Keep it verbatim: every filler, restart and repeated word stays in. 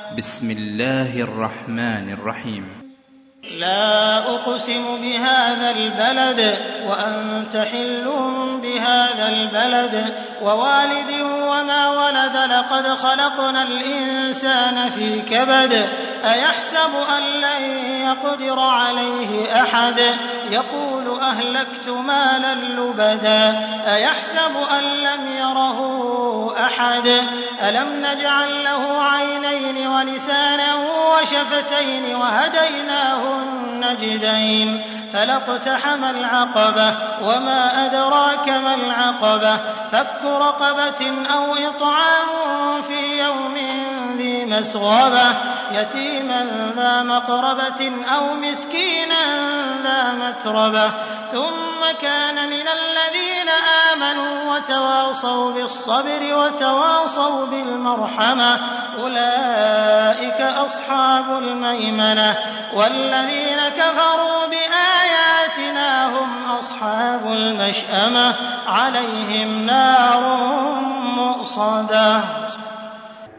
بسم الله الرحمن الرحيم. لا أقسم بهذا البلد وأنت حل بهذا البلد ووالد وما ولد لقد خلقنا الإنسان في كبد أيحسب أن لن يقدر عليه أحد يقول أهلكت مالا لبدا أيحسب أن لم يره أحد ألم نجعل له عينين ولسانا وشفتين وهديناه النجدين فلاقتحم العقبة وما أدراك ما العقبة فك رقبة أو إطعام في يوم ذي مسغبة يتيما ذا مقربة أو مسكينا ذا متربة ثم كان من الذين آمنوا وتواصوا بالصبر وتواصوا بالمرحمة أولئك أصحاب الميمنة والذين كفروا بآياتنا هم أصحاب المشأمة عليهم نار مؤصدة.